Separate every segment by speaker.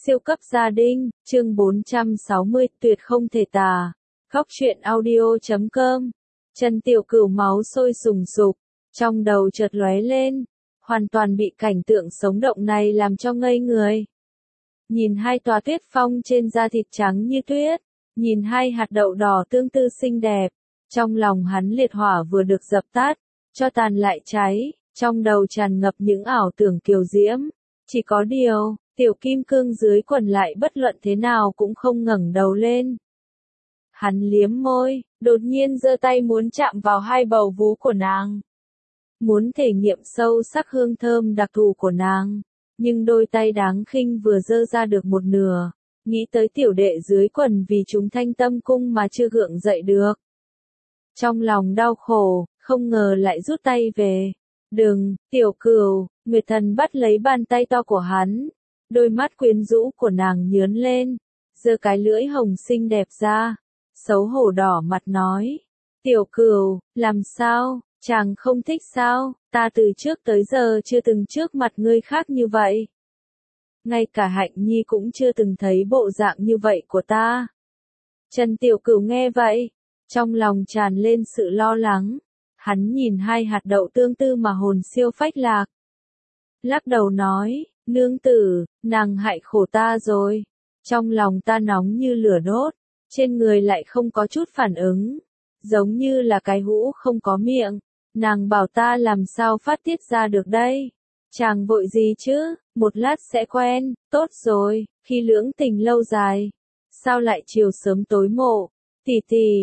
Speaker 1: Siêu cấp gia đình, chương 460, tuyệt không thể tả. Góc truyện audio.com. Trần Tiểu Cửu máu sôi sùng sục, trong đầu chợt lóe lên, hoàn toàn bị cảnh tượng sống động này làm cho ngây người. Nhìn hai tòa tuyết phong trên da thịt trắng như tuyết, nhìn hai hạt đậu đỏ tương tư xinh đẹp, trong lòng hắn liệt hỏa vừa được dập tắt, cho tàn lại cháy, trong đầu tràn ngập những ảo tưởng kiều diễm. Chỉ có điều, tiểu kim cương dưới quần lại bất luận thế nào cũng không ngẩng đầu lên. Hắn liếm môi, đột nhiên giơ tay muốn chạm vào hai bầu vú của nàng. Muốn thể nghiệm sâu sắc hương thơm đặc thù của nàng, nhưng đôi tay đáng khinh vừa giơ ra được một nửa, nghĩ tới tiểu đệ dưới quần vì chúng thanh tâm cung mà chưa gượng dậy được. Trong lòng đau khổ, không ngờ lại rút tay về. Đừng, Tiểu Cửu, Nguyệt Thần bắt lấy bàn tay to của hắn. Đôi mắt quyến rũ của nàng nhướn lên, giơ cái lưỡi hồng xinh đẹp ra, xấu hổ đỏ mặt nói. Tiểu Cửu, làm sao, chàng không thích sao, ta từ trước tới giờ chưa từng trước mặt ngươi khác như vậy. Ngay cả Hạnh Nhi cũng chưa từng thấy bộ dạng như vậy của ta. Trần Tiểu Cửu nghe vậy, trong lòng tràn lên sự lo lắng. Hắn nhìn hai hạt đậu tương tư mà hồn siêu phách lạc. Lắc đầu nói, nương tử, nàng hại khổ ta rồi. Trong lòng ta nóng như lửa đốt, trên người lại không có chút phản ứng. Giống như là cái hũ không có miệng, nàng bảo ta làm sao phát tiết ra được đây. Chàng vội gì chứ, một lát sẽ quen, tốt rồi, khi lưỡng tình lâu dài. Sao lại chiều sớm tối mộ, tỷ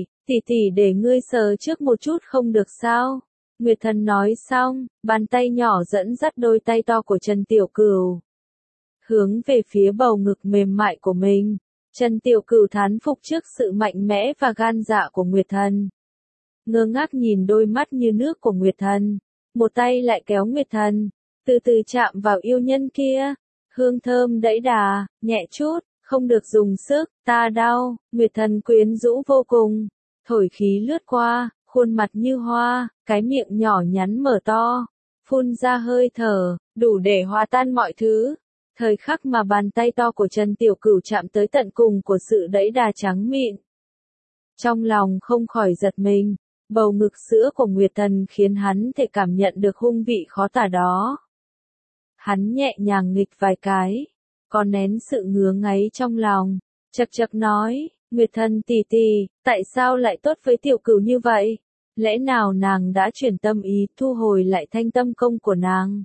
Speaker 1: tỷ để ngươi sờ trước một chút không được sao? Nguyệt Thần nói xong, bàn tay nhỏ dẫn dắt đôi tay to của Trần Tiểu Cửu. Hướng về phía bầu ngực mềm mại của mình, Trần Tiểu Cửu thán phục trước sự mạnh mẽ và gan dạ của Nguyệt Thần. Ngơ ngác nhìn đôi mắt như nước của Nguyệt Thần, một tay lại kéo Nguyệt Thần, từ từ chạm vào yêu nhân kia. Hương thơm đẫy đà, nhẹ chút, không được dùng sức, ta đau. Nguyệt Thần quyến rũ vô cùng. Thổi khí lướt qua, khuôn mặt như hoa, cái miệng nhỏ nhắn mở to, phun ra hơi thở, đủ để hòa tan mọi thứ. Thời khắc mà bàn tay to của Trần Tiểu Cửu chạm tới tận cùng của sự đẫy đà trắng mịn. Trong lòng không khỏi giật mình, bầu ngực sữa của Nguyệt Thần khiến hắn thể cảm nhận được hung vị khó tả đó. Hắn nhẹ nhàng nghịch vài cái, còn nén sự ngứa ngáy trong lòng, chậc chậc nói. Nguyệt Thần tỷ tỷ, tại sao lại tốt với Tiểu Cửu như vậy? Lẽ nào nàng đã chuyển tâm ý thu hồi lại thanh tâm công của nàng?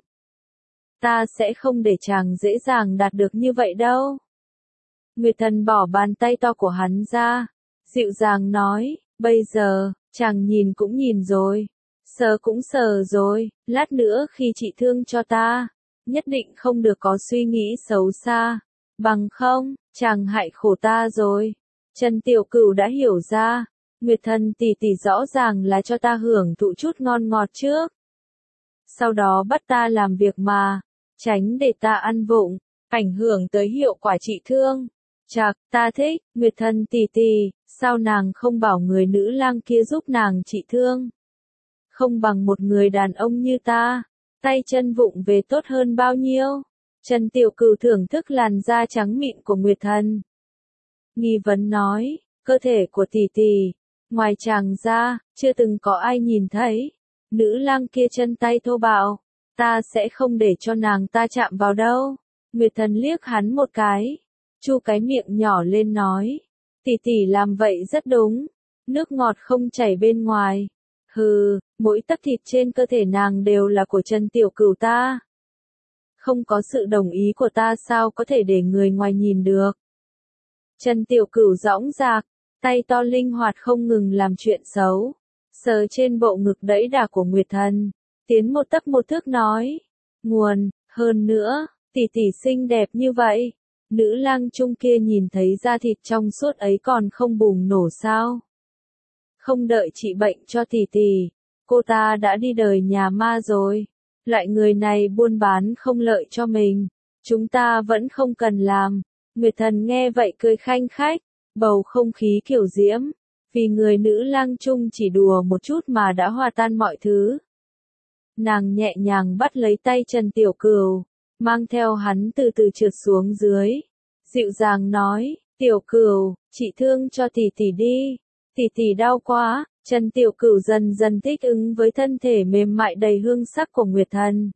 Speaker 1: Ta sẽ không để chàng dễ dàng đạt được như vậy đâu. Nguyệt Thần bỏ bàn tay to của hắn ra, dịu dàng nói, bây giờ, chàng nhìn cũng nhìn rồi, sờ cũng sờ rồi, lát nữa khi trị thương cho ta, nhất định không được có suy nghĩ xấu xa, bằng không, chàng hại khổ ta rồi. Trần Tiểu Cửu đã hiểu ra, Nguyệt Thần tỷ tỷ rõ ràng là cho ta hưởng thụ chút ngon ngọt trước. Sau đó bắt ta làm việc mà, tránh để ta ăn vụng, ảnh hưởng tới hiệu quả trị thương. Chạc, ta thích, Nguyệt Thần tỷ tỷ, sao nàng không bảo người nữ lang kia giúp nàng trị thương? Không bằng một người đàn ông như ta, tay chân vụng về tốt hơn bao nhiêu? Trần Tiểu Cửu thưởng thức làn da trắng mịn của Nguyệt Thần. Nghi vấn nói, cơ thể của tỷ tỷ, ngoài chàng ra, chưa từng có ai nhìn thấy. Nữ lang kia chân tay thô bạo, ta sẽ không để cho nàng ta chạm vào đâu. Nguyệt Thần liếc hắn một cái, chu cái miệng nhỏ lên nói, tỷ tỷ làm vậy rất đúng, nước ngọt không chảy bên ngoài. Hừ, mỗi tấc thịt trên cơ thể nàng đều là của Trần Tiểu Cửu ta. Không có sự đồng ý của ta sao có thể để người ngoài nhìn được. Trần Tiểu Cửu dõng dạc, tay to linh hoạt không ngừng làm chuyện xấu, sờ trên bộ ngực đẫy đà của Nguyệt Thần, tiến một tấc một thước nói, nguồn, hơn nữa, tỷ tỷ xinh đẹp như vậy, nữ lang trung kia nhìn thấy da thịt trong suốt ấy còn không bùng nổ sao? Không đợi trị bệnh cho tỷ tỷ, cô ta đã đi đời nhà ma rồi. Loại người này buôn bán không lợi cho mình, chúng ta vẫn không cần làm. Nguyệt Thần nghe vậy cười khanh khách, bầu không khí kiểu diễm, vì người nữ lang trung chỉ đùa một chút mà đã hòa tan mọi thứ. Nàng nhẹ nhàng bắt lấy tay Trần Tiểu Cửu, mang theo hắn từ từ trượt xuống dưới, dịu dàng nói, Tiểu Cửu, chị thương cho tỷ tỷ đi, tỷ tỷ đau quá. Chân Tiểu Cửu dần dần thích ứng với thân thể mềm mại đầy hương sắc của Nguyệt Thần.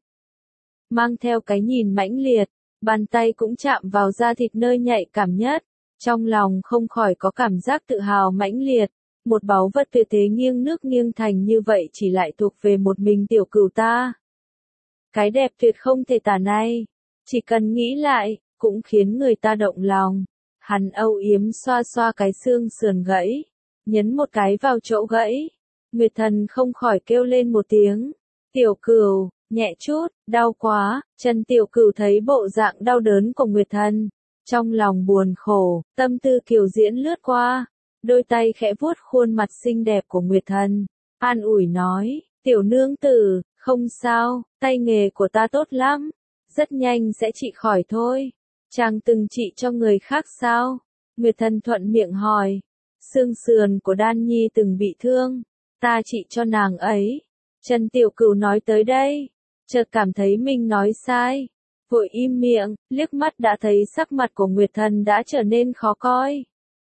Speaker 1: Mang theo cái nhìn mãnh liệt, bàn tay cũng chạm vào da thịt nơi nhạy cảm nhất, trong lòng không khỏi có cảm giác tự hào mãnh liệt, một báu vật tuyệt thế nghiêng nước nghiêng thành như vậy chỉ lại thuộc về một mình Tiểu Cửu ta. Cái đẹp tuyệt không thể tả này, chỉ cần nghĩ lại, cũng khiến người ta động lòng. Hắn âu yếm xoa xoa cái xương sườn gãy, nhấn một cái vào chỗ gãy. Nguyệt Thần không khỏi kêu lên một tiếng. Tiểu Cửu, nhẹ chút, đau quá. Chân Tiểu Cửu thấy bộ dạng đau đớn của Nguyệt Thần, trong lòng buồn khổ, tâm tư kiều diễn lướt qua. Đôi tay khẽ vuốt khuôn mặt xinh đẹp của Nguyệt Thần, an ủi nói, tiểu nương tử, không sao, tay nghề của ta tốt lắm, rất nhanh sẽ trị khỏi thôi. Chàng từng trị cho người khác sao? Nguyệt Thần thuận miệng hỏi. Xương sườn của Đan Nhi từng bị thương, ta trị cho nàng ấy. Chân Tiểu Cửu nói tới đây, chợt cảm thấy mình nói sai, vội im miệng, liếc mắt đã thấy sắc mặt của Nguyệt Thần đã trở nên khó coi.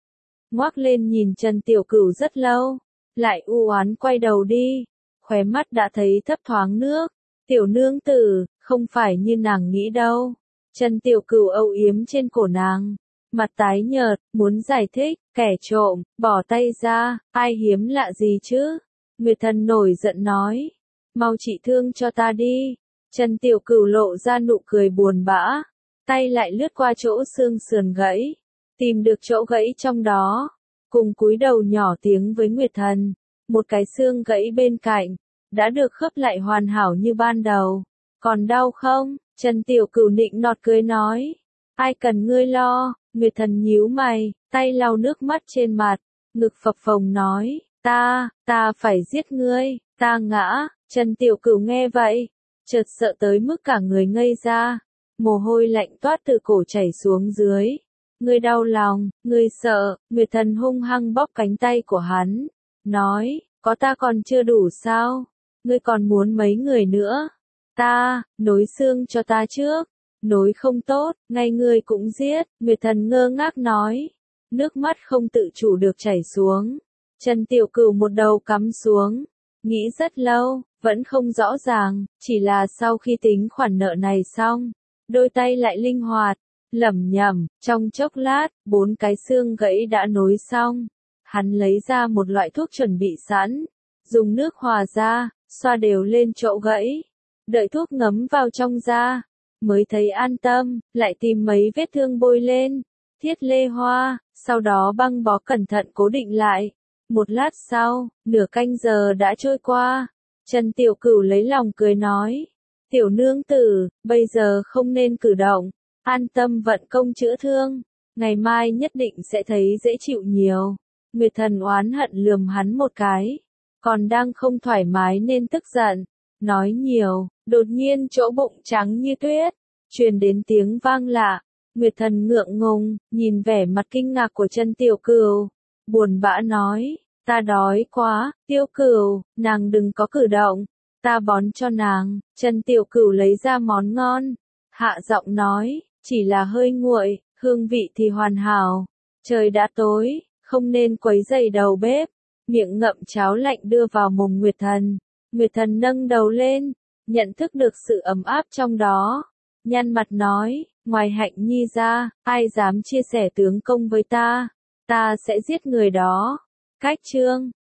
Speaker 1: Ngoác lên nhìn Chân Tiểu Cửu rất lâu, lại u oán quay đầu đi, khóe mắt đã thấy thấp thoáng nước. Tiểu nương tử, không phải như nàng nghĩ đâu. Chân Tiểu Cửu âu yếm trên cổ nàng, mặt tái nhợt, muốn giải thích, kẻ trộm, bỏ tay ra, ai hiếm lạ gì chứ? Nguyệt Thần nổi giận nói, mau trị thương cho ta đi. Chân Tiểu Cửu lộ ra nụ cười buồn bã, tay lại lướt qua chỗ xương sườn gãy, tìm được chỗ gãy trong đó, cùng cúi đầu nhỏ tiếng với Nguyệt Thần. Một cái xương gãy bên cạnh, đã được khớp lại hoàn hảo như ban đầu. Còn đau không? Chân Tiểu Cửu nịnh nọt cười nói, ai cần ngươi lo. Nguyệt Thần nhíu mày, tay lau nước mắt trên mặt, ngực phập phồng nói, ta phải giết ngươi, ta ngã. Chân Tiểu Cửu nghe vậy, chợt sợ tới mức cả người ngây ra, mồ hôi lạnh toát từ cổ chảy xuống dưới. Ngươi đau lòng, ngươi sợ. Nguyệt Thần hung hăng bóp cánh tay của hắn, nói, có ta còn chưa đủ sao? Ngươi còn muốn mấy người nữa? Nối xương cho ta trước. Nối không tốt, ngay ngươi cũng giết. Nguyệt Thần ngơ ngác nói, nước mắt không tự chủ được chảy xuống. Chân Tiểu Cửu một đầu cắm xuống, nghĩ rất lâu, vẫn không rõ ràng, chỉ là sau khi tính khoản nợ này xong, đôi tay lại linh hoạt, lẩm nhẩm, trong chốc lát, 4 cái xương gãy đã nối xong. Hắn lấy ra một loại thuốc chuẩn bị sẵn, dùng nước hòa ra, xoa đều lên chỗ gãy, đợi thuốc ngấm vào trong da, mới thấy an tâm, lại tìm mấy vết thương bôi lên, thiết lê hoa, sau đó băng bó cẩn thận cố định lại. Một lát sau, nửa canh giờ đã trôi qua, Chân Tiểu Cửu lấy lòng cười nói, tiểu nương tử, bây giờ không nên cử động, an tâm vận công chữa thương, ngày mai nhất định sẽ thấy dễ chịu nhiều. Nguyệt Thần oán hận lườm hắn một cái, còn đang không thoải mái nên tức giận, nói nhiều. Đột nhiên chỗ bụng trắng như tuyết, truyền đến tiếng vang lạ. Nguyệt Thần ngượng ngùng, nhìn vẻ mặt kinh ngạc của Chân Tiểu Cửu, buồn bã nói, ta đói quá. Tiểu Cửu, nàng đừng có cử động, ta bón cho nàng. Chân Tiểu Cửu lấy ra món ngon, hạ giọng nói, chỉ là hơi nguội, hương vị thì hoàn hảo. Trời đã tối, không nên quấy rầy đầu bếp. Miệng ngậm cháo lạnh đưa vào mồm Nguyệt Thần. Nguyệt Thần nâng đầu lên, nhận thức được sự ấm áp trong đó, nhăn mặt nói, ngoài Hạnh Nhi ra, ai dám chia sẻ tướng công với ta sẽ giết người đó. Cách chương